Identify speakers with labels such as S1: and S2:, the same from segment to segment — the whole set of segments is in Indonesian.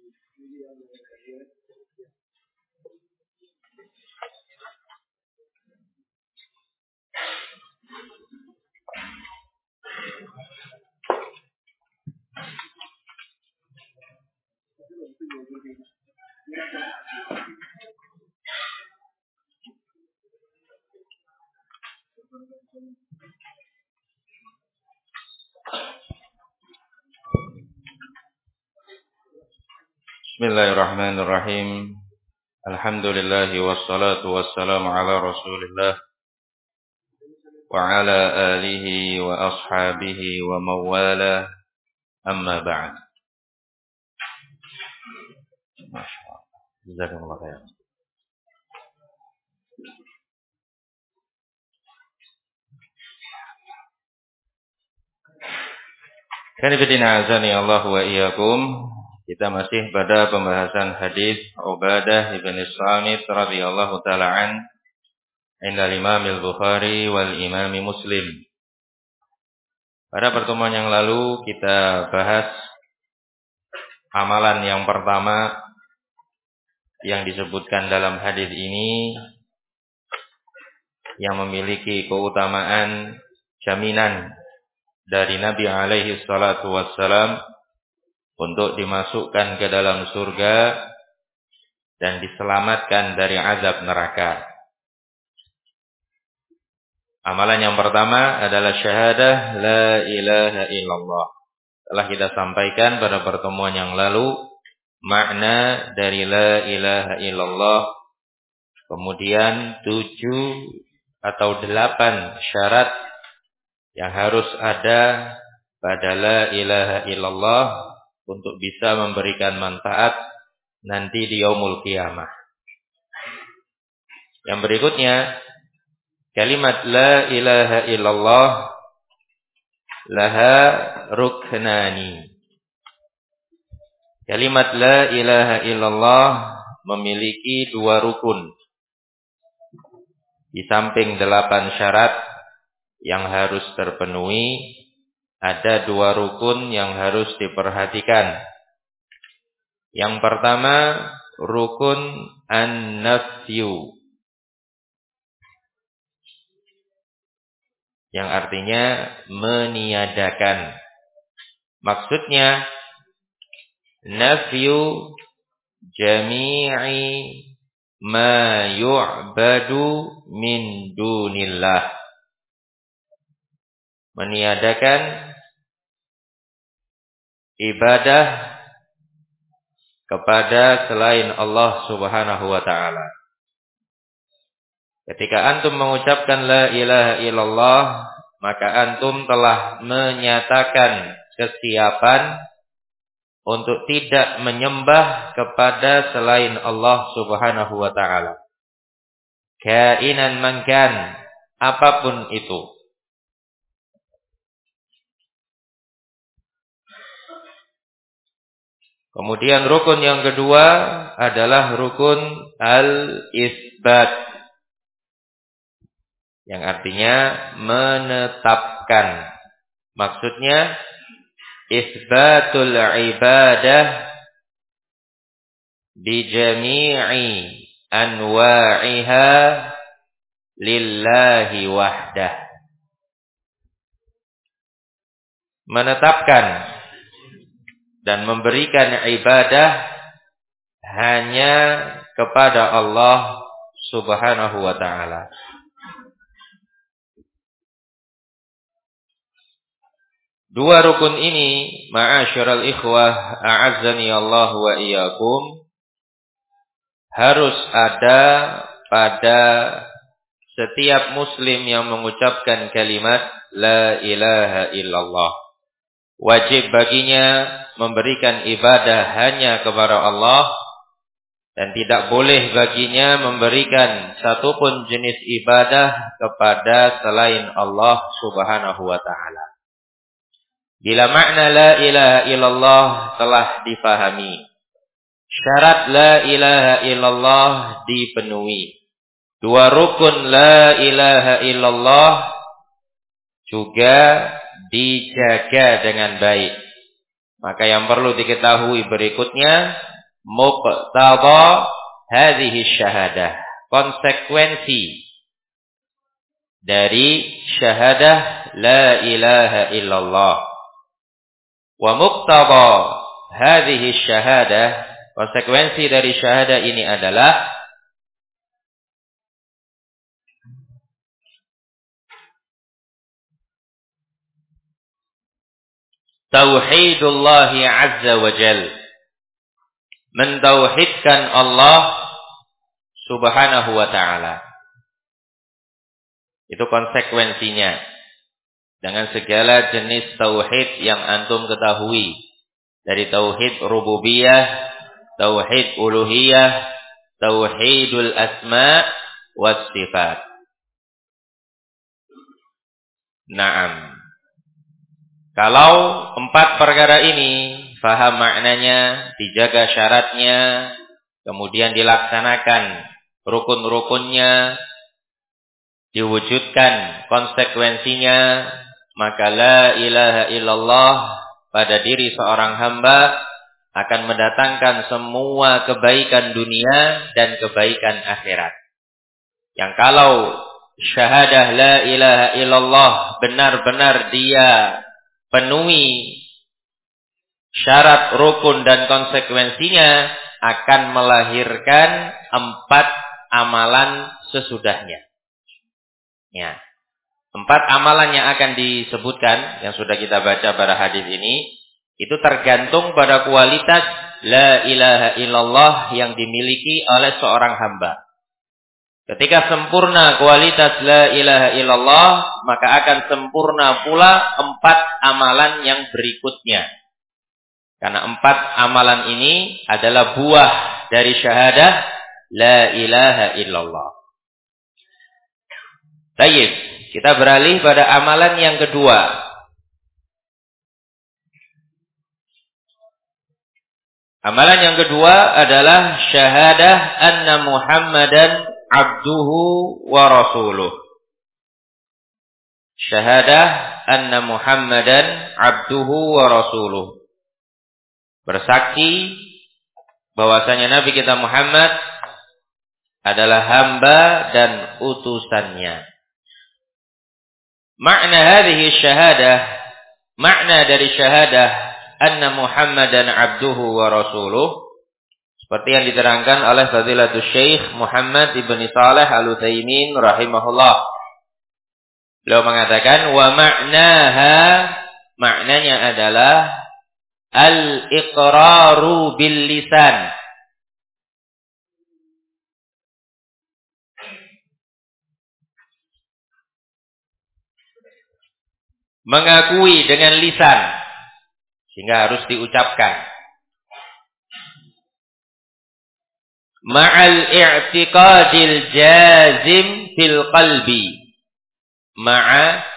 S1: Bismillahirrahmanirrahim. Alhamdulillahi wassalatu wassalamu ala Rasulillah wa ala alihi wa ashabihi wa mawala. Amma ba'd. Jazakumullah khair. Kanifidina azani Allah wa iyyakum. Kita masih pada pembahasan hadis Ubadah ibn Samit radhiyallahu taala an inda Imam Al-Bukhari wal Imam Muslim. Pada pertemuan yang lalu kita bahas amalan yang pertama yang disebutkan dalam hadis ini yang memiliki keutamaan jaminan dari Nabi alaihi salatu wassalam untuk dimasukkan ke dalam surga dan diselamatkan dari azab neraka. Amalan yang pertama adalah syahadah la ilaha illallah. Telah kita sampaikan pada pertemuan yang lalu makna dari la ilaha illallah, kemudian 7 atau 8 syarat yang harus ada pada la ilaha illallah untuk bisa memberikan manfaat nanti di yaumul qiyamah. Yang berikutnya, kalimat la ilaha illallah laha ruknani. Kalimat la ilaha illallah memiliki 2 rukun. Di samping 8 syarat yang harus terpenuhi, ada 2 rukun yang harus diperhatikan. Yang pertama, rukun an-nafyu, yang artinya meniadakan. Maksudnya, nafyu jami'i ma yu'badu min dunillah. Meniadakan ibadah kepada selain Allah Subhanahu wa ta'ala. Ketika antum mengucapkan la ilaha illallah, maka antum telah menyatakan kesiapan untuk tidak menyembah kepada selain Allah Subhanahu wa ta'ala. Kainan man kan, apapun itu. Kemudian rukun yang kedua adalah rukun al-isbat, yang artinya menetapkan. Maksudnya isbatul ibadah bi jami'i anwa'iha lillahi wahdah. Menetapkan dan memberikan ibadah hanya kepada Allah Subhanahu wa ta'ala. Dua rukun ini, ma'asyiral ikhwah, a'azzani Allah wa iyyakum, harus ada pada setiap muslim yang mengucapkan kalimat la ilaha illallah. Wajib baginya memberikan ibadah hanya kepada Allah dan tidak boleh baginya memberikan satupun jenis ibadah kepada selain Allah Subhanahu wa ta'ala. Bila makna la ilaha illallah telah difahami, syarat la ilaha illallah dipenuhi, 2 rukun la ilaha illallah juga dijaga dengan baik, maka yang perlu diketahui berikutnya, muqtada hadhihi syahadah, konsekuensi dari syahadah la ilaha illallah. Wa muqtada hadhihi syahadah, konsekuensi dari syahadah ini adalah tauhidullahi azza wa jal, mentauhidkan Allah subhanahu wa ta'ala. Itu konsekuensinya. Dengan segala jenis tauhid yang antum ketahui. Dari tauhid rububiyah, tauhid uluhiyah, tauhidul asma was sifat. Naam. Kalau 4 perkara ini faham maknanya, dijaga syaratnya, kemudian dilaksanakan rukun-rukunnya, diwujudkan konsekuensinya, maka la ilaha illallah pada diri seorang hamba akan mendatangkan semua kebaikan dunia dan kebaikan akhirat. Yang kalau syahadah la ilaha illallah benar-benar dia penuhi syarat, rukun dan konsekuensinya, akan melahirkan 4 amalan sesudahnya. Ya. 4 amalan yang akan disebutkan yang sudah kita baca pada hadis ini, itu tergantung pada kualitas la ilaha illallah yang dimiliki oleh seorang hamba. Ketika sempurna kualitas la ilaha illallah, maka akan sempurna pula 4 amalan yang berikutnya. Karena 4 amalan ini adalah buah dari syahadah la ilaha illallah. Baik, kita beralih pada amalan yang kedua. Amalan yang kedua adalah syahadah anna Muhammadan abduhu wa rasuluh. Syahadah anna Muhammadan abduhu wa rasuluh. Bersaksi bahwasanya Nabi kita Muhammad adalah hamba dan utusannya. Makna hadhihi syahadah, makna dari syahadah anna Muhammadan abduhu wa rasuluh, seperti yang diterangkan oleh Fadilatul Syekh Muhammad ibn Saleh Al-Utsaimin rahimahullah. Beliau mengatakan wa ma'naha, maknanya adalah al-iqraru bil lisan, mengakui dengan lisan, sehingga harus diucapkan. Ma'al i'tiqadil jazim fil qalbi, ma'a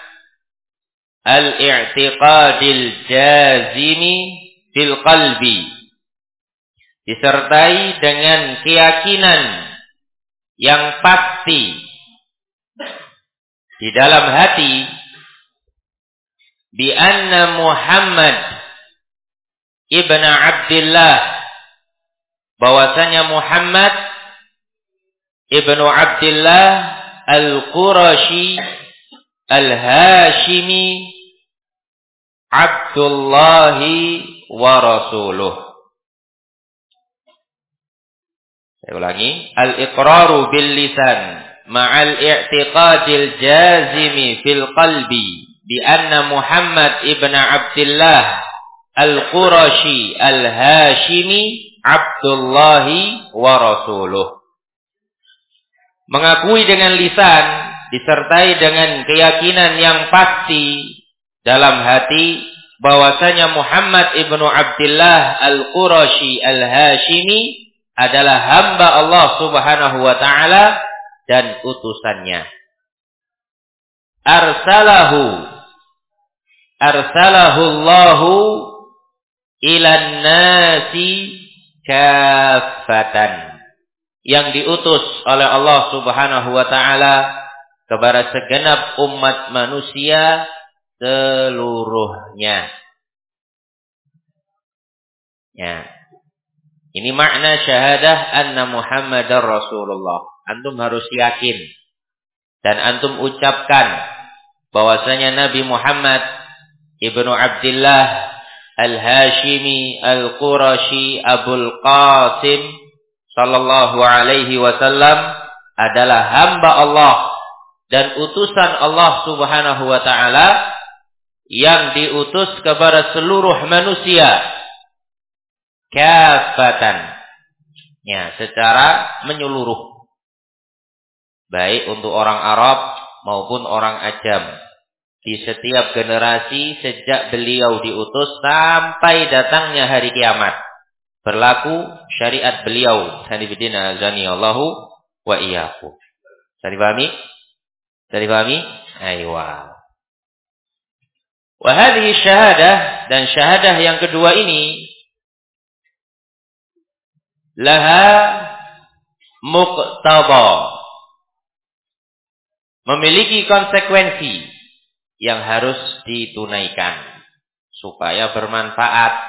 S1: al-i'tiqadil jazimi fil qalbi, disertai dengan keyakinan yang pasti di dalam hati, bi anna Muhammad ibn Abdullah, bahwasanya Muhammad ibnu Abdullah al-Qurashi al-Hashimi Abdullahi wa rasuluh. Saya ulangi, al-iqraru bil lisan ma'al i'tiqadil jazimi fil qalbi bi anna Muhammad ibn Abdullah al-Qurashi al-Hashimi Abdullahi wa rasuluh. Mengakui dengan lisan disertai dengan keyakinan yang pasti dalam hati bahwasanya Muhammad ibnu Abdullah al-Qurashi al-Hashimi adalah hamba Allah subhanahu wa ta'ala dan utusannya. Arsalahu Allahu ilan nasi kafatan, yang diutus oleh Allah subhanahu wa ta'ala kepada segenap umat manusia seluruhnya. Ya. Ini makna syahadah anna Muhammadar Rasulullah. Antum harus yakin dan antum ucapkan bahwasanya Nabi Muhammad ibnu Abdullah Al-Hashimi Al-Qurashi Abul Qasim sallallahu alaihi wasallam adalah hamba Allah dan utusan Allah Subhanahu wa taala yang diutus kepada seluruh manusia kafatan, ya, secara menyeluruh, baik untuk orang Arab maupun orang Ajam, di setiap generasi sejak beliau diutus sampai datangnya hari kiamat berlaku syariat beliau. Sanibidina azani Allahu wa iyyakum. Bisa dipahami? Bisa dipahami? Aywa. Wa hadhihi syahadah, dan syahadah yang kedua ini laha muqtada, memiliki konsekuensi yang harus ditunaikan supaya bermanfaat.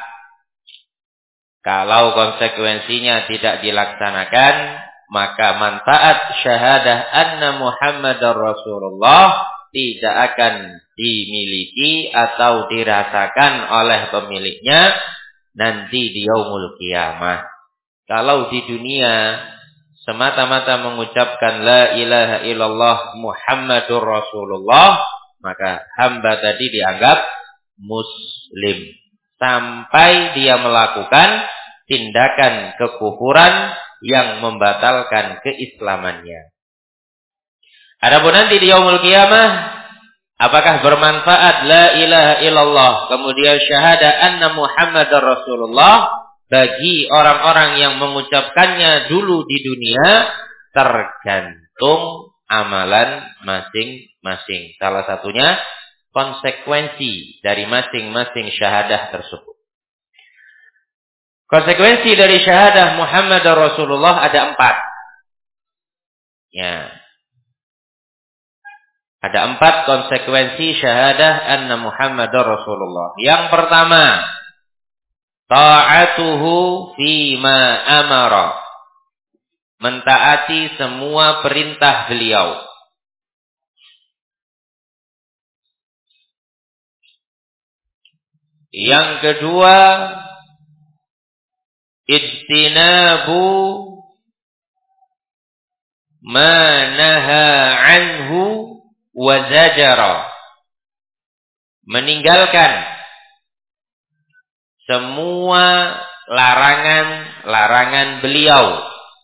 S1: Kalau konsekuensinya tidak dilaksanakan, maka manfaat syahadah anna Muhammadar Rasulullah tidak akan dimiliki atau dirasakan oleh pemiliknya nanti di yaumul qiyamah. Kalau di dunia semata-mata mengucapkan la ilaha illallah Muhammadur Rasulullah, maka hamba tadi dianggap muslim sampai dia melakukan tindakan kekufuran yang membatalkan keislamannya. Adapun nanti di yaumul qiyamah, apakah bermanfaat la ilaha illallah kemudian syahadah anna Muhammadar Rasulullah bagi orang-orang yang mengucapkannya dulu di dunia? Tergantung amalan masing-masing. Salah satunya konsekuensi dari masing-masing syahadah tersebut. Konsekuensi dari syahadah Muhammad Rasulullah ada 4. Ya. Ada 4 konsekuensi syahadah anna Muhammad Rasulullah. Yang pertama, ta'atuhu fima amara, mentaati semua perintah beliau. Yang kedua, ijtinabu ma naha anhu wa zajara, meninggalkan semua larangan-larangan beliau.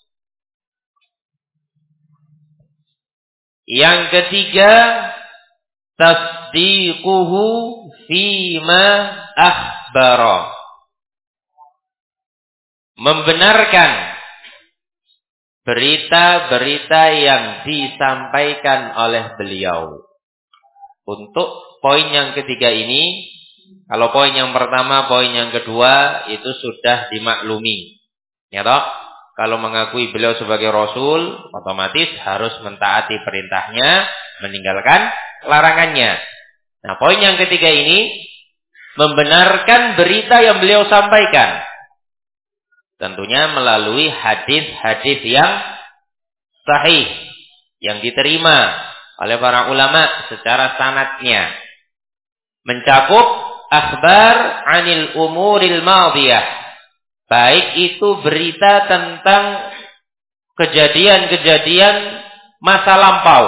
S1: Yang ketiga, tasdiquhu fima akhbara, membenarkan berita-berita yang disampaikan oleh beliau. Untuk poin yang ketiga ini, kalau poin yang pertama, poin yang kedua itu sudah dimaklumi. Ya toh? Kalau mengakui beliau sebagai Rasul, otomatis harus mentaati perintahnya, meninggalkan larangannya. Nah, poin yang ketiga ini membenarkan berita yang beliau sampaikan. Tentunya melalui hadis-hadis yang sahih, yang diterima oleh para ulama secara sanadnya. Mencakup akhbar anil umuril madiyah, baik itu berita tentang kejadian-kejadian masa lampau.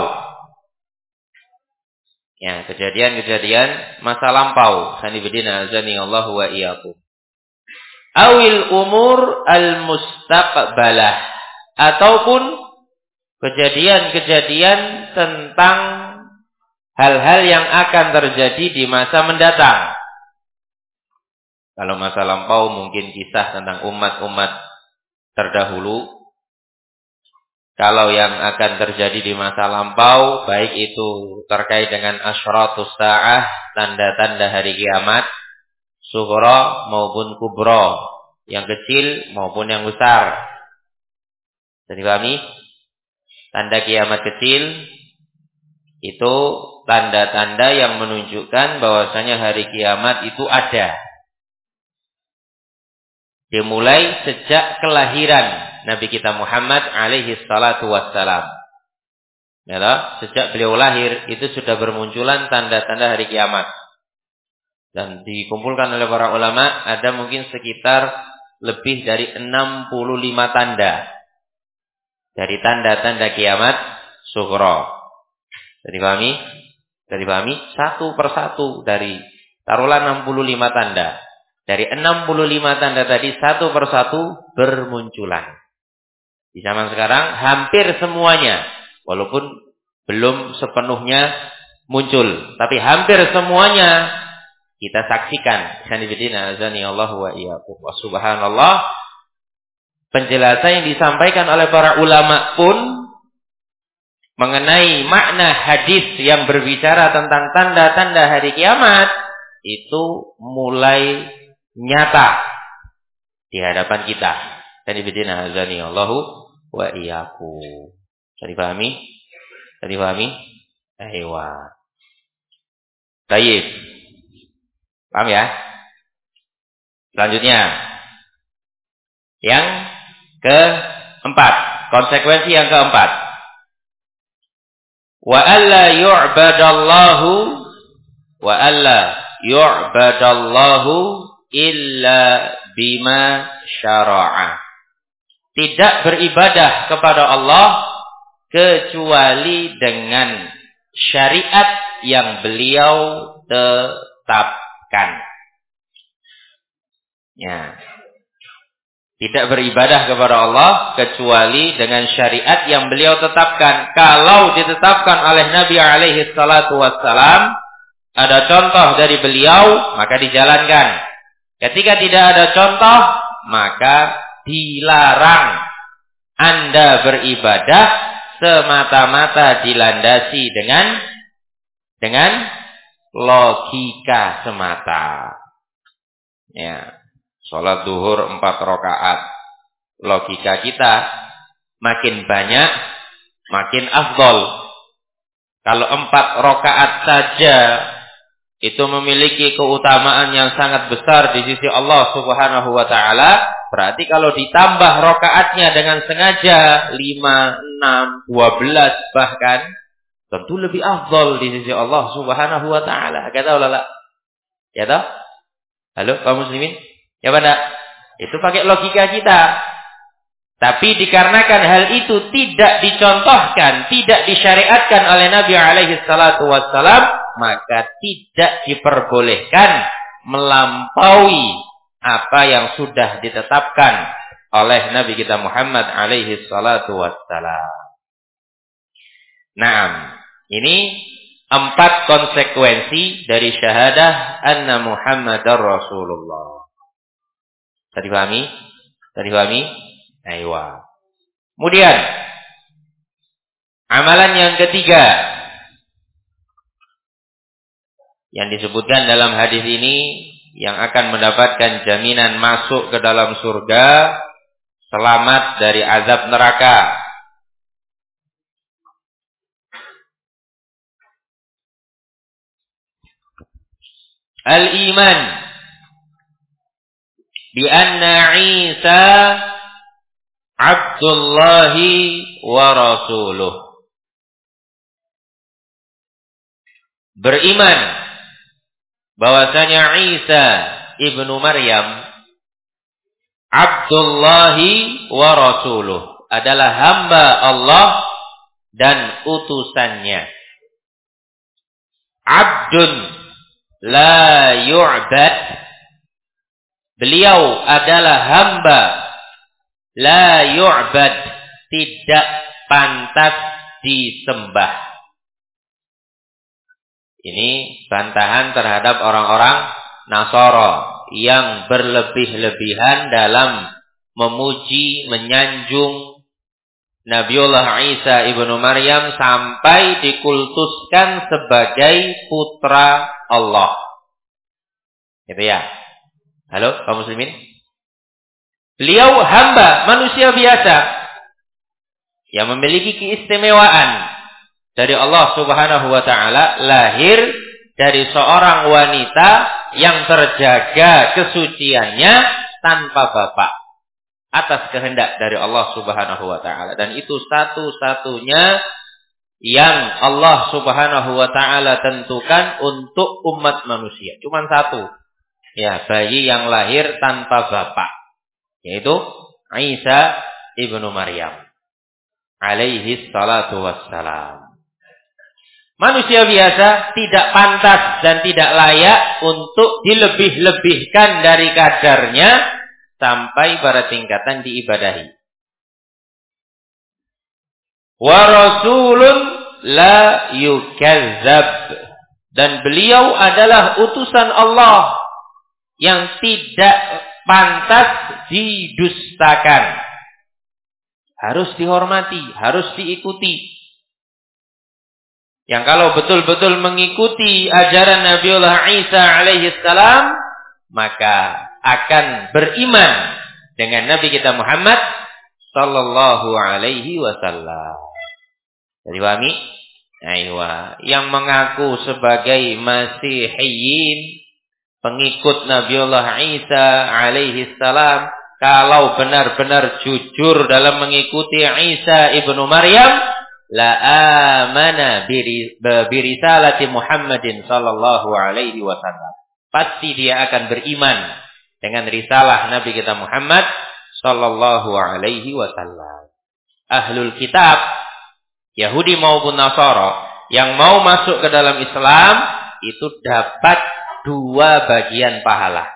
S1: Ya, kejadian-kejadian masa lampau. Sanibidina azani Allah wa iyyakum. Awil umur al-mustaqbalah, ataupun kejadian-kejadian tentang hal-hal yang akan terjadi di masa mendatang. Kalau masa lampau mungkin kisah tentang umat-umat terdahulu. Kalau yang akan terjadi di masa lampau, baik itu terkait dengan asyratus sa'ah, tanda-tanda hari kiamat, sughra maupun kubra, yang kecil maupun yang besar. Jadi pahami? Tanda kiamat kecil itu tanda-tanda yang menunjukkan bahwasanya hari kiamat itu ada. Dimulai sejak kelahiran Nabi kita Muhammad alaihi salatu wassalam. Ya, sejak beliau lahir itu sudah bermunculan tanda-tanda hari kiamat. Dan dikumpulkan oleh para ulama ada mungkin sekitar lebih dari 65 tanda. Dari tanda-tanda kiamat sughra. Jadi pahami? Jadi pahami? Satu persatu dari taruhlah 65 tanda. Dari 65 tanda tadi satu persatu bermunculan. Di zaman sekarang hampir semuanya, walaupun belum sepenuhnya muncul, tapi hampir semuanya kita saksikan. Allah wa iyyakum. Wa subhanallah. Penjelasan yang disampaikan oleh para ulama pun mengenai makna hadis yang berbicara tentang tanda-tanda hari kiamat itu mulai nyata di hadapan kita. Dan ibadina azani Allahu wa iyyakum. Bisa dipahami? Bisa dipahami? Aywa. Baik. Paham ya? Selanjutnya yang keempat, konsekuensi yang keempat. Wa alla yu'badallahu illa bima syara'a. Tidak beribadah kepada Allah kecuali dengan syariat yang beliau tetapkan. Ya. Tidak beribadah kepada Allah kecuali dengan syariat yang beliau tetapkan. Kalau ditetapkan oleh Nabi alaihi salatu wassalam, ada contoh dari beliau, maka dijalankan. Ketika tidak ada contoh, maka dilarang Anda beribadah semata-mata dilandasi dengan logika semata. Ya. Salat zuhur 4 rakaat. Logika kita makin banyak, makin afdol. Kalau 4 rakaat saja itu memiliki keutamaan yang sangat besar di sisi Allah Subhanahu wa taala, berarti kalau ditambah rakaatnya dengan sengaja 5, 6, 12 bahkan tentu lebih afdol di sisi Allah Subhanahu wa taala. Kata ulama. Ya toh? Halo kaum muslimin? Ya pada itu pakai logika kita. Tapi dikarenakan hal itu tidak dicontohkan, tidak disyariatkan oleh Nabi alaihi salatu wassalam, maka tidak diperbolehkan melampaui apa yang sudah ditetapkan oleh Nabi kita Muhammad alaihi salatu wassalam. Naam, ini 4 konsekuensi dari syahadah anna Muhammadar Rasulullah. Tadi pahami? Tadi pahami? Aywa. Kemudian amalan yang ketiga yang disebutkan dalam hadis ini yang akan mendapatkan jaminan masuk ke dalam surga, selamat dari azab neraka. Al-iman bi anna Isa Abdullahi wa Rasuluh. Beriman bahwasanya Isa ibnu Maryam Abdullahi wa Rasuluh adalah hamba Allah dan utusannya. Abdun la yu'bad. Beliau adalah hamba la yu'bad, tidak pantas disembah. Ini bantahan terhadap orang-orang Nasara yang berlebih-lebihan dalam memuji, menyanjung Nabiullah Isa ibnu Maryam sampai dikultuskan sebagai putra Allah. Gitu ya. Halo, kaum muslimin? Beliau hamba, manusia biasa yang memiliki keistimewaan dari Allah Subhanahu wa taala, lahir dari seorang wanita yang terjaga kesuciannya tanpa bapak. Atas kehendak dari Allah Subhanahu wa ta'ala. Dan itu satu-satunya yang Allah Subhanahu wa ta'ala tentukan untuk umat manusia. Cuman satu. Ya, bayi yang lahir tanpa bapak. Yaitu Isa ibnu Maryam. Alaihi salatu wassalam. Manusia biasa tidak pantas dan tidak layak untuk dilebih-lebihkan dari kadarnya sampai pada tingkatan diibadahi. Wa rasulun la yukazzab. Dan beliau adalah utusan Allah yang tidak pantas didustakan. Harus dihormati, harus diikuti. Yang kalau betul-betul mengikuti ajaran Nabiullah Isa alaihi salam, maka akan beriman dengan Nabi kita Muhammad sallallahu alaihi wasallam. Jadi wami, yang mengaku sebagai Masihiyin, pengikut Nabiullah Isa alaihi salam, kalau benar-benar jujur dalam mengikuti Isa ibnu Maryam, la amana birisalati Muhammadin sallallahu alaihi wasallam. Pasti dia akan beriman dengan risalah Nabi kita Muhammad sallallahu alaihi wasallam. Ahlul kitab, Yahudi maupun Nasara, yang mau masuk ke dalam Islam itu dapat 2 bagian pahala.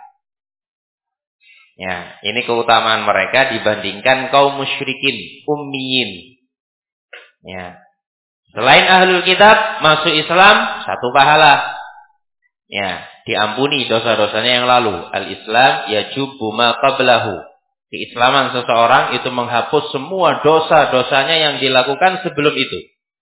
S1: Ya, ini keutamaan mereka dibandingkan kaum musyrikin, ummiyin. Ya. Selain ahlul kitab masuk Islam 1 pahala. Ya, diampuni dosa-dosanya yang lalu. Al-Islam yajubu ma qablahu. Keislaman seseorang itu menghapus semua dosa-dosanya yang dilakukan sebelum itu.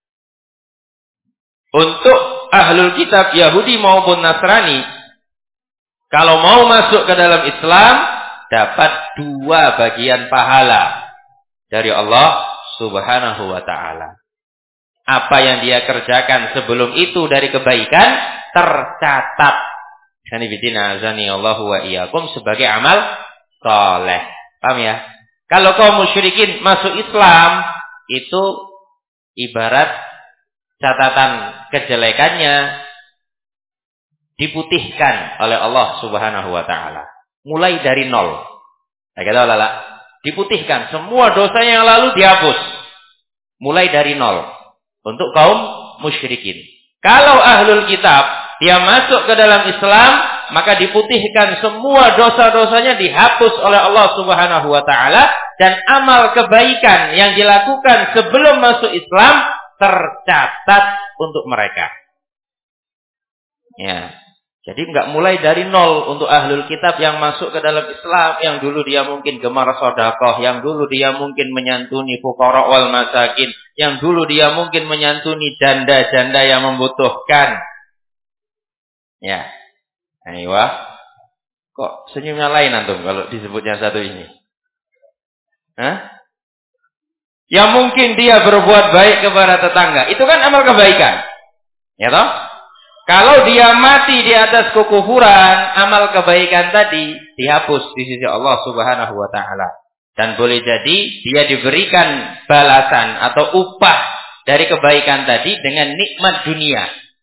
S1: Untuk ahlul kitab Yahudi maupun Nasrani, kalau mau masuk ke dalam Islam dapat 2 bagian pahala dari Allah Subhanahu wa ta'ala. Apa yang dia kerjakan sebelum itu dari kebaikan tercatat. Sanibidina azani Allahu wa iyyakum sebagai amal saleh. Paham ya? Kalau kaum musyrikin masuk Islam, itu ibarat catatan kejelekannya diputihkan oleh Allah Subhanahu wa ta'ala. Mulai dari 0. Ya kata Allah, diputihkan. Semua dosa yang lalu dihapus. Mulai dari 0. Untuk kaum musyrikin. Kalau ahlul kitab, dia masuk ke dalam Islam, maka diputihkan semua dosa-dosanya dihapus oleh Allah Subhanahu wa ta'ala. Dan amal kebaikan yang dilakukan sebelum masuk Islam tercatat untuk mereka. Ya. Jadi enggak mulai dari 0 untuk ahlul kitab yang masuk ke dalam Islam, yang dulu dia mungkin gemar sedekah, yang dulu dia mungkin menyantuni fuqara wal masakin, yang dulu dia mungkin menyantuni janda-janda yang membutuhkan. Ya. Aiyah. Kok senyumnya lain antum kalau disebutnya satu ini? Hah? Yang mungkin dia berbuat baik kepada tetangga, itu kan amal kebaikan. Ya toh? Kalau dia mati di atas kekufuran, amal kebaikan tadi dihapus di sisi Allah Subhanahu wa ta'ala. Dan boleh jadi dia diberikan balasan atau upah dari kebaikan tadi dengan nikmat dunia.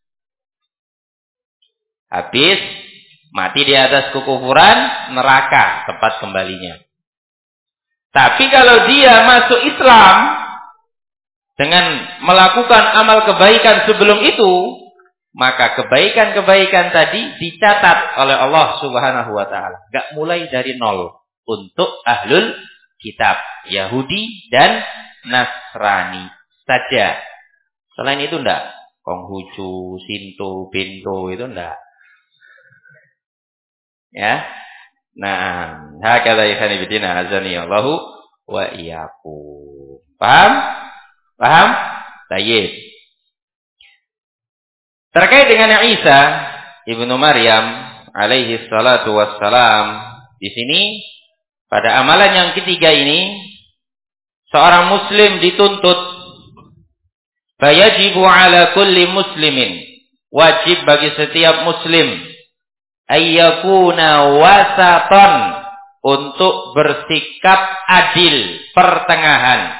S1: Habis mati di atas kekufuran, neraka tempat kembalinya. Tapi kalau dia masuk Islam dengan melakukan amal kebaikan sebelum itu, maka kebaikan-kebaikan tadi dicatat oleh Allah Subhanahu wa ta'ala. Enggak mulai dari 0 untuk ahlul kitab Yahudi dan Nasrani saja. Selain itu enggak. Konghucu, Sinto, Bento itu enggak. Ya. Nah, hakadha ikhwani bidina azani Allahu wa iyyakum. Paham? Paham? Baik. Terkait dengan Isa ibnu Maryam alaihi salatu wassalam, di sini pada amalan yang ketiga ini seorang muslim dituntut, fayajibu ala kulli muslimin, wajib bagi setiap muslim, ayyakuna wasatan, untuk bersikap adil, pertengahan.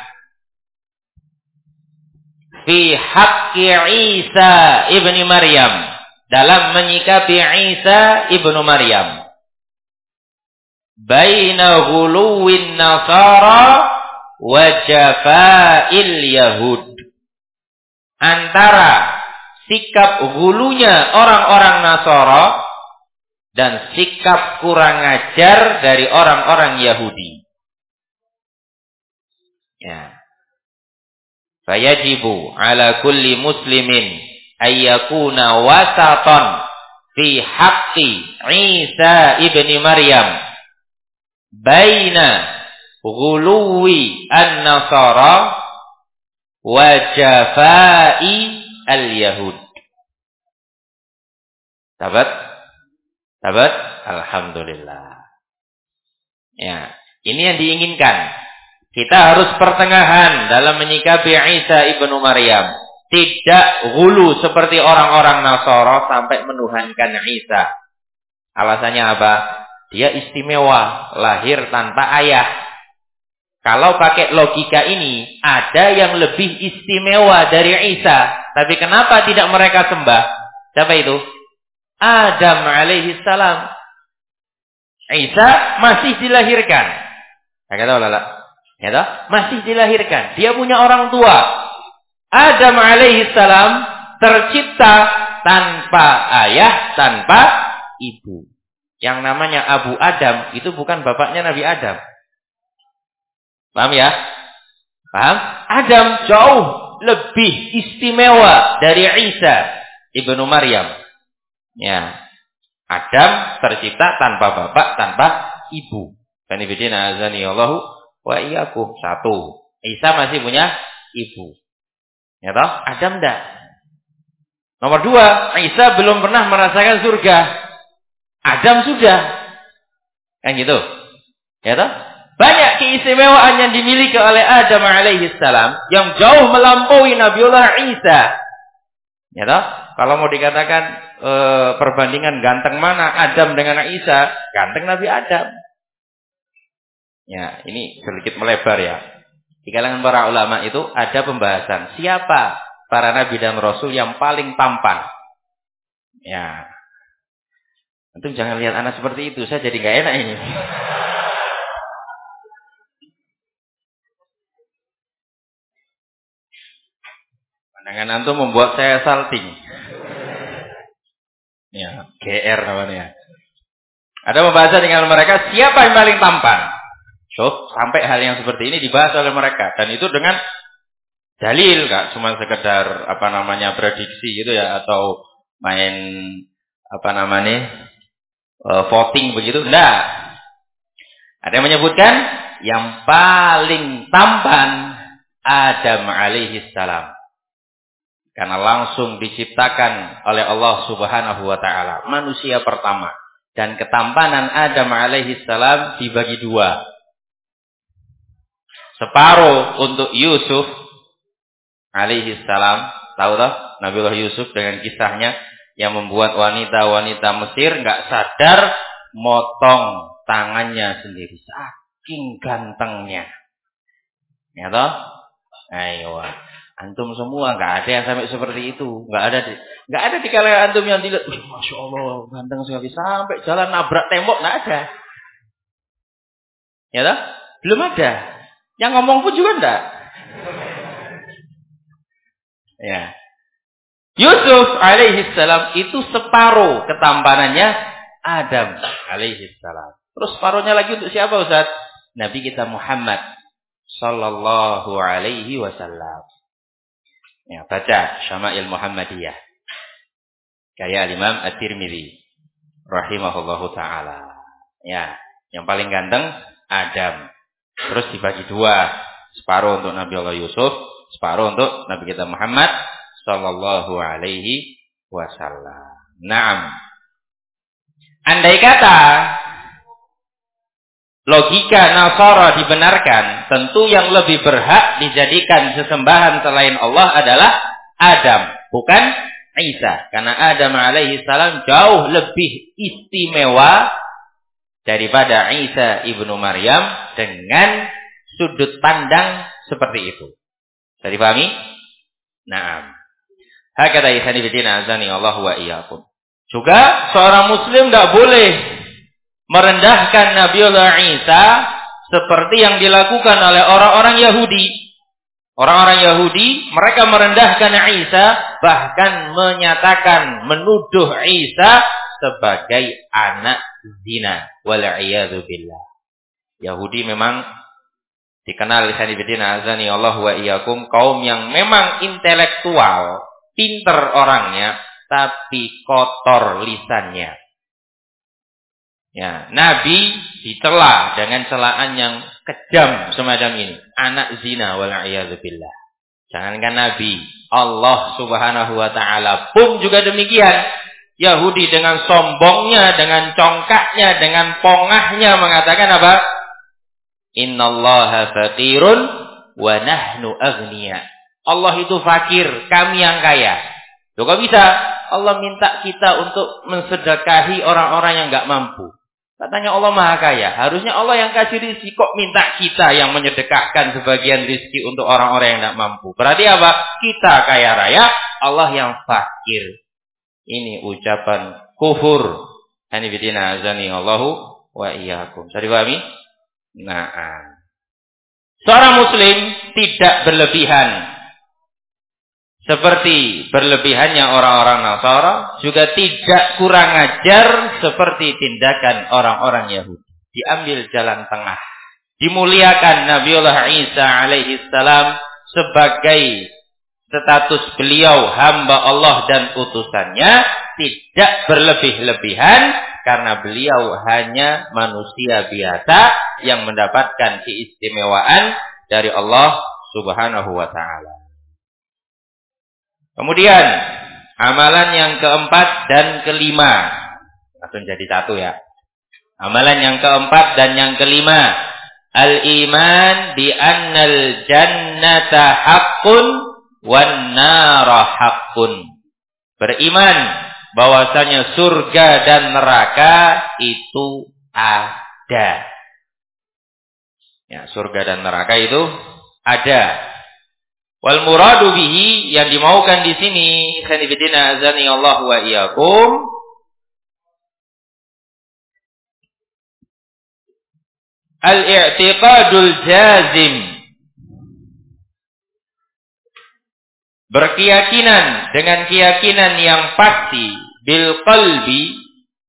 S1: Fi haqqi Isa ibni Maryam, dalam menyikapi Isa ibnu Maryam. Baina ghuluwin nasara wa jafa'il yahud, antara sikap ghulunya orang-orang Nasara dan sikap kurang ajar dari orang-orang Yahudi. Ya. Fayajibu ala kulli muslimin ayyakuna wasatan fi haqqi Isa ibni Maryam baina ghuluwi an-nasara wa jafai al-yahud. Sahabat? Sahabat? Alhamdulillah. Ya, ini yang diinginkan. Kita harus pertengahan dalam menyikapi Isa ibnu Maryam. Tidak ghulu seperti orang-orang Nasara sampai menuhankan Isa. Alasannya apa? Dia istimewa, lahir tanpa ayah. Kalau pakai logika ini, ada yang lebih istimewa dari Isa. Tapi kenapa tidak mereka sembah? Siapa itu? Adam alaihi salam. Isa masih dilahirkan. Enggak tahu lah. Ya toh? Masih dilahirkan. Dia punya orang tua. Adam alaihi salam tercipta tanpa ayah, tanpa ibu. Yang namanya Abu Adam itu bukan bapaknya Nabi Adam. Paham ya? Paham? Adam jauh lebih istimewa dari Isa ibnu Maryam. Ya. Adam tercipta tanpa bapak, tanpa ibu. Kan ibadina azani Allahu wa iyyakum. Satu. Isa masih punya ibu. Ya toh? Adam enggak. Nomor dua, Isa belum pernah merasakan surga. Adam sudah. Kan gitu. Ya toh? Banyak keistimewaan yang dimiliki oleh Adam alaihi salam yang jauh melampaui Nabiullah Isa. Ya toh? Kalau mau dikatakan perbandingan ganteng mana Adam dengan Isa, ganteng Nabi Adam. Ya, ini sedikit melebar ya. Di kalangan para ulama itu ada pembahasan siapa para nabi dan rasul yang paling tampan. Ya. Antum jangan lihat anak seperti itu, saya jadi nggak enak ini. Pandangan antum membuat saya salting. Ya, GR namanya. Ada pembahasan dengan mereka siapa yang paling tampan. So, sampai hal yang seperti ini dibahas oleh mereka. Dan itu dengan dalil, gak cuma sekedar prediksi gitu ya, atau main voting begitu. Enggak. Ada yang menyebutkan yang paling tampan Adam alaihi salam. Karena langsung diciptakan oleh Allah Subhanahu wa taala, manusia pertama. Dan ketampanan Adam alaihi salam dibagi dua. Separuh untuk Yusuf alaihi salam. Tahu tak? Nabiullah Yusuf dengan kisahnya yang membuat wanita-wanita Mesir enggak sadar motong tangannya sendiri. Saking gantengnya. Ya toh? Ayo. Antum semua enggak ada yang sampai seperti itu. Enggak ada di kalangan antum yang dilihat, Masya Allah, ganteng sekali. Sampai jalan nabrak tembok, enggak ada. Ya toh? Belum ada. Yang ngomong pun juga enggak. Ya. Yusuf alaihi salam itu separuh ketampanannya Adam alaihi salam. Terus separuhnya lagi untuk siapa Ustaz? Nabi kita Muhammad sallallahu alaihi wasallam. Ya, baca Syama'il Muhammadiyah. Kayak Imam At-Tirmidzi rahimahullahu taala. Ya, yang paling ganteng Adam. Terus dibagi dua, separuh untuk Nabi Allah Yusuf, separuh untuk Nabi kita Muhammad sallallahu alaihi wasallam. Naam. Andai kata logika Nasara dibenarkan, tentu yang lebih berhak dijadikan sesembahan selain Allah adalah Adam, bukan Isa. Karena Adam alaihi salam jauh lebih istimewa daripada Isa ibnu Maryam dengan sudut pandang seperti itu. Bisa dipahami? Naam. Hakata ikhwani fillah azani Allah wa iyyakum. Juga seorang muslim tidak boleh merendahkan Nabiullah Isa seperti yang dilakukan oleh orang-orang Yahudi. Orang-orang Yahudi, mereka merendahkan Isa, bahkan menyatakan, menuduh Isa sebagai anak zina. Wal'iyadzu billah. Yahudi memang dikenal ikhwanifidina azani Allah wa iyyakum, kaum yang memang intelektual, pinter orangnya, tapi kotor lisannya. Ya, Nabi dicela dengan celaan yang kejam semacam ini. Anak zina wal'iyadzubillah. Jangankan Nabi, Allah subhanahu wa ta'ala pun juga demikian. Yahudi dengan sombongnya, dengan congkaknya, dengan pongahnya mengatakan apa? Innallaha faqirun wa nahnu aghnia. Allah itu fakir, kami yang kaya. Loh, kok bisa? Allah minta kita untuk mensedekahi orang-orang yang enggak mampu. Katanya Allah Maha Kaya. Harusnya Allah yang kasih rezeki, kok minta kita yang menyedekahkan sebagian rezeki untuk orang-orang yang tidak mampu. Berarti apa? Kita kaya raya, Allah yang fakir. Ini ucapan kufur. Hanifidina azani Allahu wa iyyakum. Bisa dipahami? Nah, seorang muslim tidak berlebihan seperti berlebihannya orang-orang Nasara, juga tidak kurang ajar seperti tindakan orang-orang Yahudi. Diambil jalan tengah. Dimuliakan Nabiullah Isa alaihi salam sebagai status beliau hamba Allah dan utusannya, tidak berlebih-lebihan karena beliau hanya manusia biasa yang mendapatkan keistimewaan dari Allah Subhanahu wa taala. Kemudian amalan yang keempat dan kelima, langsung jadi satu ya. Amalan yang keempat dan yang kelima, al-iman bi annal jannata haqqun wan nara haqqun. Beriman bahwasanya surga dan neraka itu ada. Ya, surga dan neraka itu ada. Wal muradu bihi, yang dimaukan di sini, khanifidina azani Allah wa iyyakum, al-i'tiqadul jazim, berkeyakinan dengan keyakinan yang pasti, bil qalbi,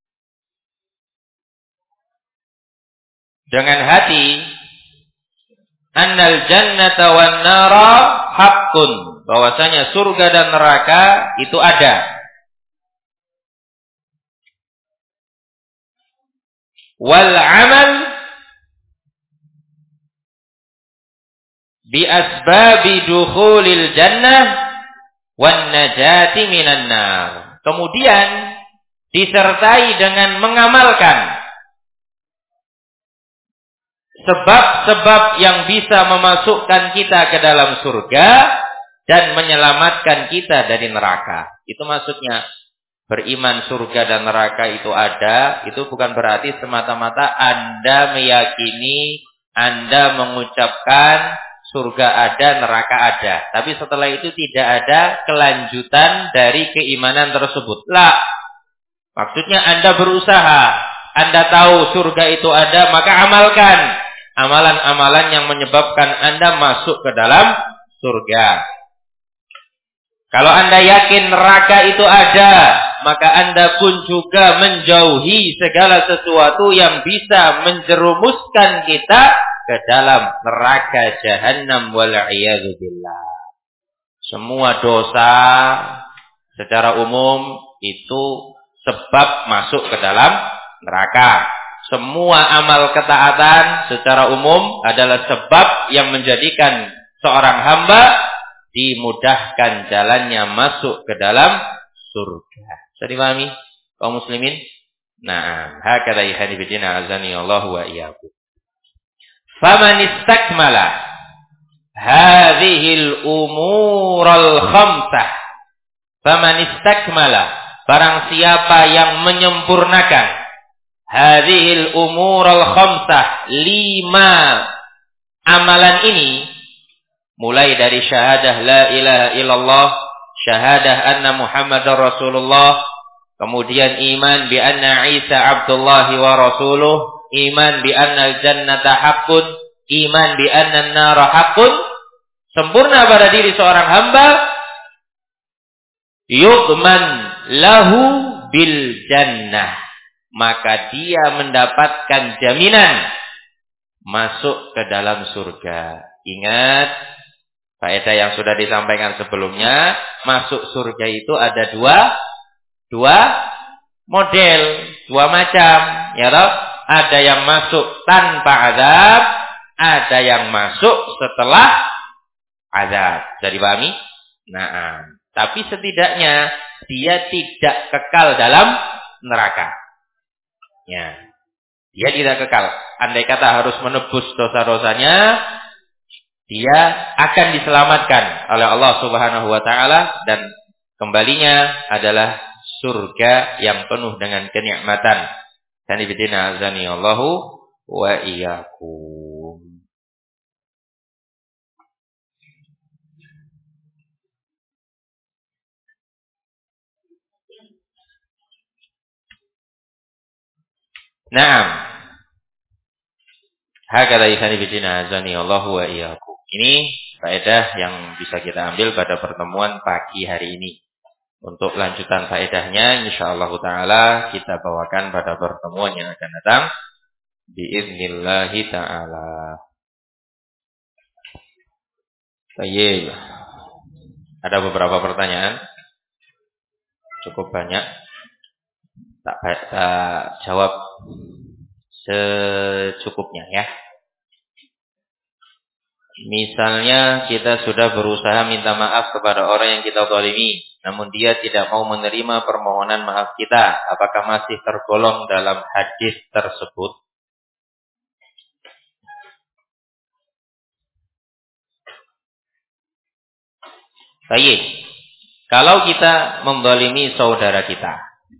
S1: dengan hati, annal jannata wan nara haqqun, bahwasanya surga dan neraka itu ada. Wal amal bi asbabi dukhulil jannah wan najati minan nar. Kemudian disertai dengan mengamalkan sebab-sebab yang bisa memasukkan kita ke dalam surga dan menyelamatkan kita dari neraka. Itu maksudnya. Beriman surga dan neraka itu ada, itu bukan berarti semata-mata Anda meyakini, Anda mengucapkan surga ada, neraka ada. Tapi setelah itu tidak ada kelanjutan dari keimanan tersebut. Lah, maksudnya Anda berusaha, Anda tahu surga itu ada, maka amalkan amalan-amalan yang menyebabkan Anda masuk ke dalam surga. Kalau Anda yakin neraka itu ada, maka Anda pun juga menjauhi segala sesuatu yang bisa menjerumuskan kita ke dalam neraka jahanam wal'iyadzubillah. Semua dosa secara umum itu sebab masuk ke dalam neraka. Semua amal ketaatan secara umum adalah sebab yang menjadikan seorang hamba dimudahkan jalannya masuk ke dalam surga. Bisa dipahami kaum muslimin? Nah, hakadha ikhwanifidina azani Allah wa iyyakum. Faman istakmala hadhil umural khamsah. Faman istakmala, barang siapa yang menyempurnakan hadhil umurul khamsah, 5 amalan ini, mulai dari syahadah la ilaha illallah, syahadah anna Muhammadar Rasulullah, kemudian iman bi anna Isa Abdullah wa rasuluh, iman bi anna al-jannata haqqun, iman bi anna an-nara haqqun, sempurna pada diri seorang hamba, yudman lahu bil jannah, maka dia mendapatkan jaminan masuk ke dalam surga. Ingat faedah yang sudah disampaikan sebelumnya, masuk surga itu ada dua model, 2 macam, ya toh? Ada yang masuk tanpa azab, ada yang masuk setelah azab. Bisa dipahami? Nah, tapi setidaknya dia tidak kekal dalam neraka. Ya. Dia tidak kekal. Andai kata harus menebus dosa-dosanya, dia akan diselamatkan oleh Allah Subhanahu wa taala dan kembalinya adalah surga yang penuh dengan kenikmatan. Dan ibadina azani Allahu wa iyyakum. Naam. Hakala ikhani bidina azani Allahu wa iyyakum. Ini faedah yang bisa kita ambil pada pertemuan pagi hari ini. Untuk lanjutan faedahnya insyaallah taala kita bawakan pada pertemuan yang akan datang biiznillah taala. Baik. Ada beberapa pertanyaan. Cukup banyak. Tak jawab secukupnya ya. Misalnya kita sudah berusaha minta maaf kepada orang yang kita zalimi, namun dia tidak mau menerima permohonan maaf kita. Apakah masih tergolong dalam hadis tersebut? Baik. Kalau kita menzalimi saudara kita,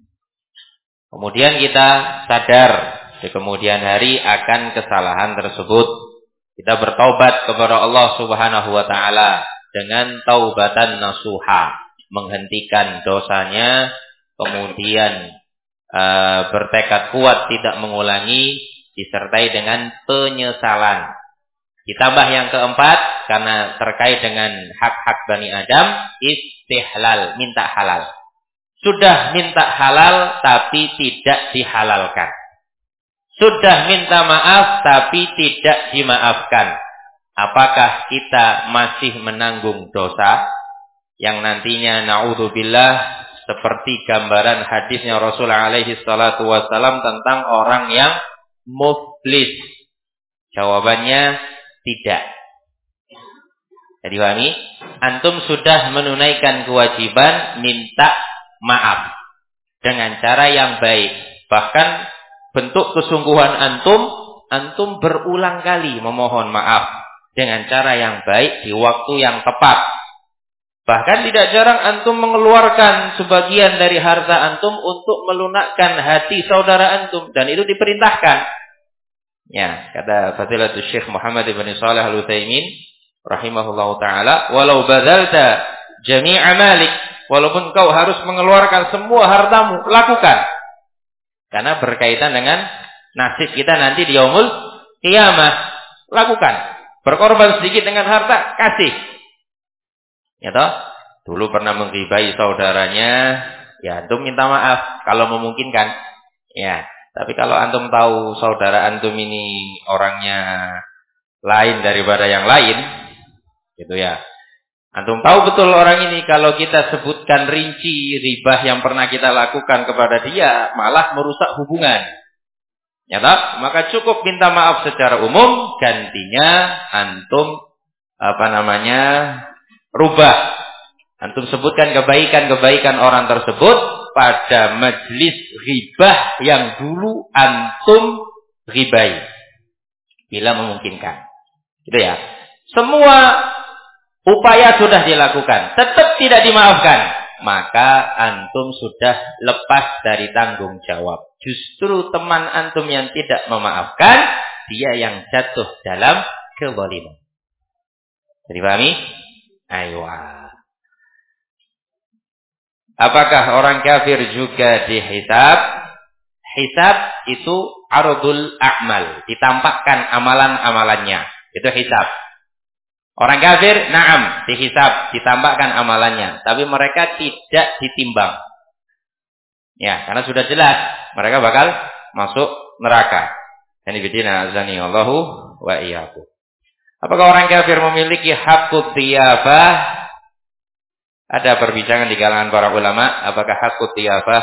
S1: kemudian kita sadar di kemudian hari akan kesalahan tersebut, kita bertaubat kepada Allah Subhanahu wa taala dengan taubatan nasuha, menghentikan dosanya, kemudian bertekad kuat tidak mengulangi, disertai dengan penyesalan. Ditambah yang keempat, karena terkait dengan hak-hak Bani Adam, istihlal, minta halal. Sudah minta halal tapi tidak dihalalkan. Sudah minta maaf tapi tidak dimaafkan. Apakah kita masih menanggung dosa yang nantinya na'udzubillah seperti gambaran hadisnya Rasulullah alaihi salatu wassalam tentang orang yang muflis? Jawabannya tidak. Jadi wani, antum sudah menunaikan kewajiban minta maaf dengan cara yang baik. Bahkan bentuk kesungguhan antum berulang kali memohon maaf dengan cara yang baik di waktu yang tepat. Bahkan tidak jarang antum mengeluarkan sebagian dari harta antum untuk melunakkan hati saudara antum, dan itu diperintahkan. Ya, kata Fadilatul Syekh Muhammad ibn Shalih Al-Utsaimin rahimahullahu taala, walau badzalta jami'a malik, walaupun kau harus mengeluarkan semua hartamu, lakukan. Karena berkaitan dengan nasib kita nanti di yaumul qiyamah. Lakukan. Berkorban sedikit dengan harta, kasih. Ya toh? Dulu pernah menggibahi saudaranya, ya antum minta maaf kalau memungkinkan. Ya, tapi kalau antum tahu saudara antum ini orangnya lain daripada yang lain, gitu ya. Antum tahu betul orang ini, kalau kita sebutkan rinci ribah yang pernah kita lakukan kepada dia, malah merusak hubungan. Ya tak? Maka cukup minta maaf secara umum, gantinya antum rubah. Antum sebutkan kebaikan-kebaikan orang tersebut pada majelis ribah yang dulu antum ribai. Bila memungkinkan. Gitu ya. Semua upaya sudah dilakukan, tetap tidak dimaafkan. maka antum sudah lepas dari tanggung jawab. Justru teman antum yang tidak memaafkan, dia yang jatuh dalam kezaliman. Jadi pahami? Ayo. Apakah orang kafir juga dihisab? Hisab itu ardul a'mal, ditampakkan amalan-amalannya. Itu hisab. Orang kafir, na'am, dihisab, ditampakkan amalannya. Tapi mereka tidak ditimbang. Ya, karena sudah jelas. Mereka bakal masuk neraka. Ini bidina azani Allahu wa iyyakum. Apakah orang kafir memiliki haqqut dhiyafah? Ada perbincangan di kalangan para ulama. Apakah haqqut dhiyafah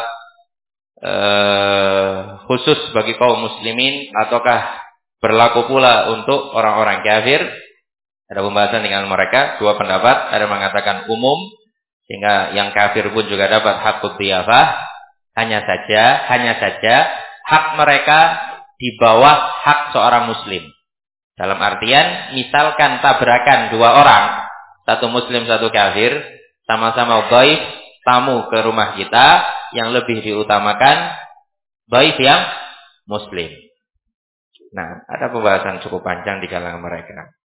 S1: khusus bagi kaum muslimin? Ataukah berlaku pula untuk orang-orang kafir? Ada pembahasan dengan mereka, dua pendapat. Ada mengatakan umum, sehingga yang kafir pun juga dapat haqqut dhiyafah. Hanya saja hak mereka di bawah hak seorang muslim. Dalam artian, misalkan tabrakan dua orang, satu muslim, satu kafir, sama-sama dhaif, tamu ke rumah kita, yang lebih diutamakan dhaif yang muslim. Nah, ada pembahasan cukup panjang di kalangan mereka.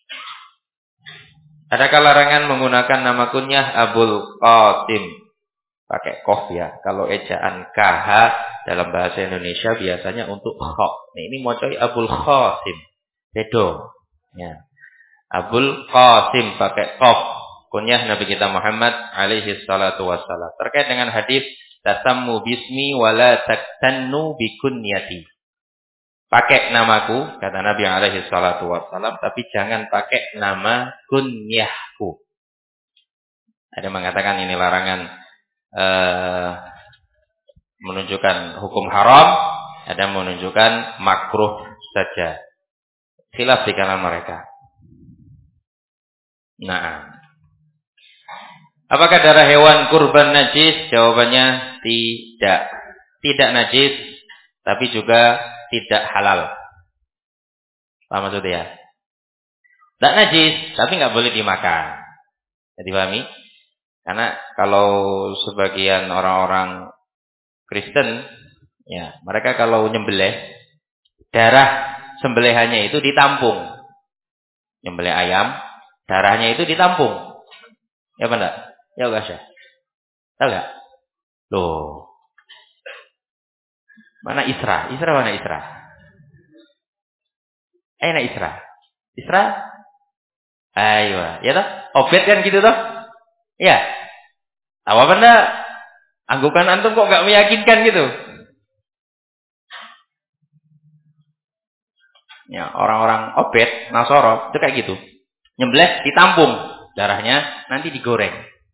S1: Adakah larangan menggunakan nama kunyah Abul Qasim? Pakai kof ya. Kalau ejaan KH dalam bahasa Indonesia biasanya untuk kho. Nah, ini mau coy Abul Qasim. Bedo. Ya. Abul Qasim pakai kof. Kunyah Nabi kita Muhammad alaihi salatu wassalam. Terkait dengan hadis tasammu bismi wala taktannu bikunyati. Pakai namaku, kata Nabi alaihi salatu wassalam, tapi jangan pakai nama kunyahku. Ada mengatakan ini larangan menunjukkan hukum haram, ada menunjukkan makruh saja. Khilaf di kalangan mereka. Nah, apakah darah hewan kurban najis? Jawabannya tidak. Tidak najis, tapi juga tidak halal. Paham maksudnya ya? Tidak najis, tapi nggak boleh dimakan. Jadi pahami? Karena kalau sebagian orang-orang Kristen, ya mereka kalau nyembelih, darah sembelihannya itu ditampung. Nyembelih ayam, darahnya itu ditampung. Ya benar? Ya enggak sih? Tahu enggak? Loh. Mana Isra? Isra mana Isra? Aina Isra? Isra? Ayo, ya toh? Obet kan gitu toh? Ya. Tahu apa enggak? Anggukan antum kok enggak meyakinkan gitu? Ya, orang-orang Obet, Nasoro itu kayak gitu. Nyembelih ditampung darahnya, nanti digoreng.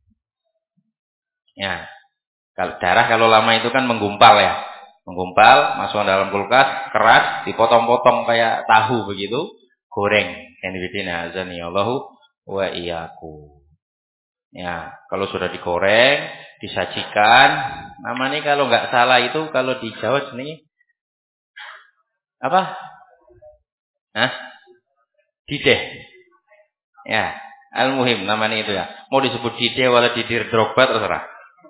S1: Ya. Kalau darah kalau lama itu kan menggumpal ya. Menggumpal, masuk dalam kulkas, keras, dipotong-potong kayak tahu begitu, goreng. Yang dibidina azani Allahu wa iyyakum. Ya, kalau sudah digoreng, disajikan, namanya kalau nggak salah itu kalau di Jawa sini apa? Hah? Dideh. Ya, al-muhim namanya itu ya. Mau disebut dideh wala didir drogba terserah.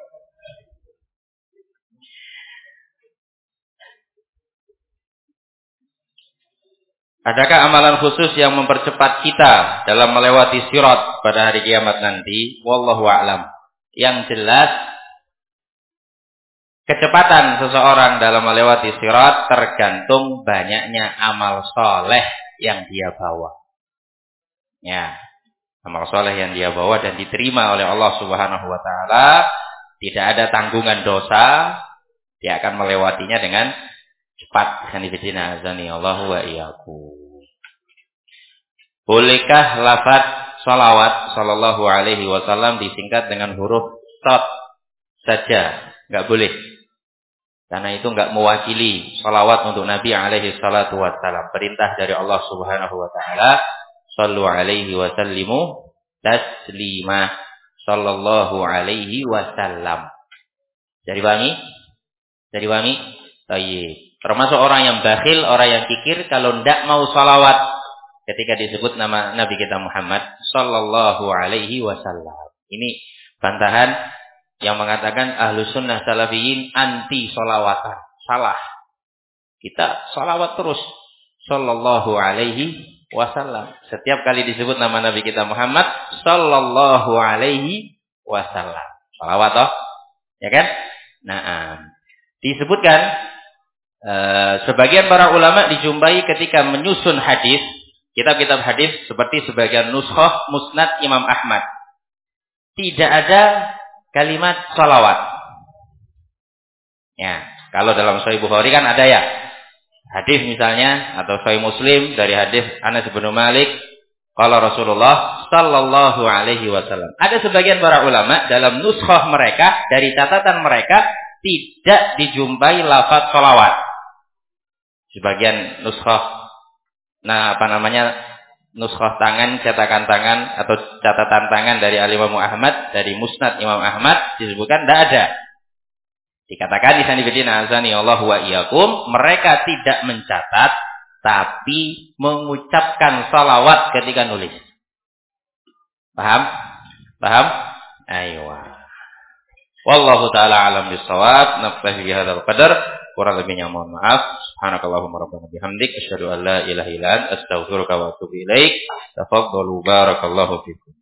S1: Adakah amalan khusus yang mempercepat kita dalam melewati sirat pada hari kiamat nanti? Wallahu a'lam. Yang jelas, kecepatan seseorang dalam melewati sirat tergantung banyaknya amal soleh yang dia bawa. Ya, amal soleh yang dia bawa dan diterima oleh Allah Subhanahu wa Ta'ala. Tidak ada tanggungan dosa, dia akan melewatinya dengan cepat. Allahu wa iyyakum. Bolehkah lafaz salawat sallallahu alaihi wasallam disingkat dengan huruf sad saja? Enggak boleh. Karena itu enggak mewakili salawat untuk Nabi alaihi salatu wasallam. Perintah dari Allah Subhanahu wa taala, sallu alaihi wa sallimu taslima sallallahu alaihi wasallam. Jadi wangi? Jadi wangi? Tayyib. Termasuk orang yang bakhil, orang yang kikir kalau tidak mau salawat ketika disebut nama Nabi kita Muhammad sallallahu alaihi wasallam. Ini bantahan yang mengatakan ahlu sunnah salafiyin anti sholawatan. Salah. Kita sholawat terus. Sallallahu alaihi wasallam. Setiap kali disebut nama Nabi kita Muhammad, sallallahu alaihi wasallam. Sholawat toh? Ya kan? Nah, disebutkan sebagian para ulama dijumpai ketika menyusun hadis, kitab-kitab hadis seperti sebagian nuskhah Musnad Imam Ahmad. Tidak ada kalimat sholawat. Ya, kalau dalam Sahih Bukhari kan ada ya. Hadis misalnya atau Sahih Muslim dari hadis Anas bin Malik, qala Rasulullah sallallahu alaihi wasallam. Ada sebagian para ulama dalam nuskhah mereka, dari catatan mereka tidak dijumpai lafaz sholawat. Sebagian nuskhah, nuskhah tangan, cetakan tangan atau catatan tangan dari Al-Imam Ahmad, dari Musnad Imam Ahmad disebutkan tidak ada. Dikatakan di sana bidina azani Allah wa iyyakum, mereka tidak mencatat tapi mengucapkan salawat ketika nulis. Paham? Paham? Aywa. Wallahu taala alam bisawab. Naktafi bihadzal qadar. Kurang lebihnya mohon maaf. Subhanakallahumma rabbana bihamdik asyhadu an la ilaha illa anta astaghfiruka wa atubu ilaik. Tafadhalu barakallahu fikum.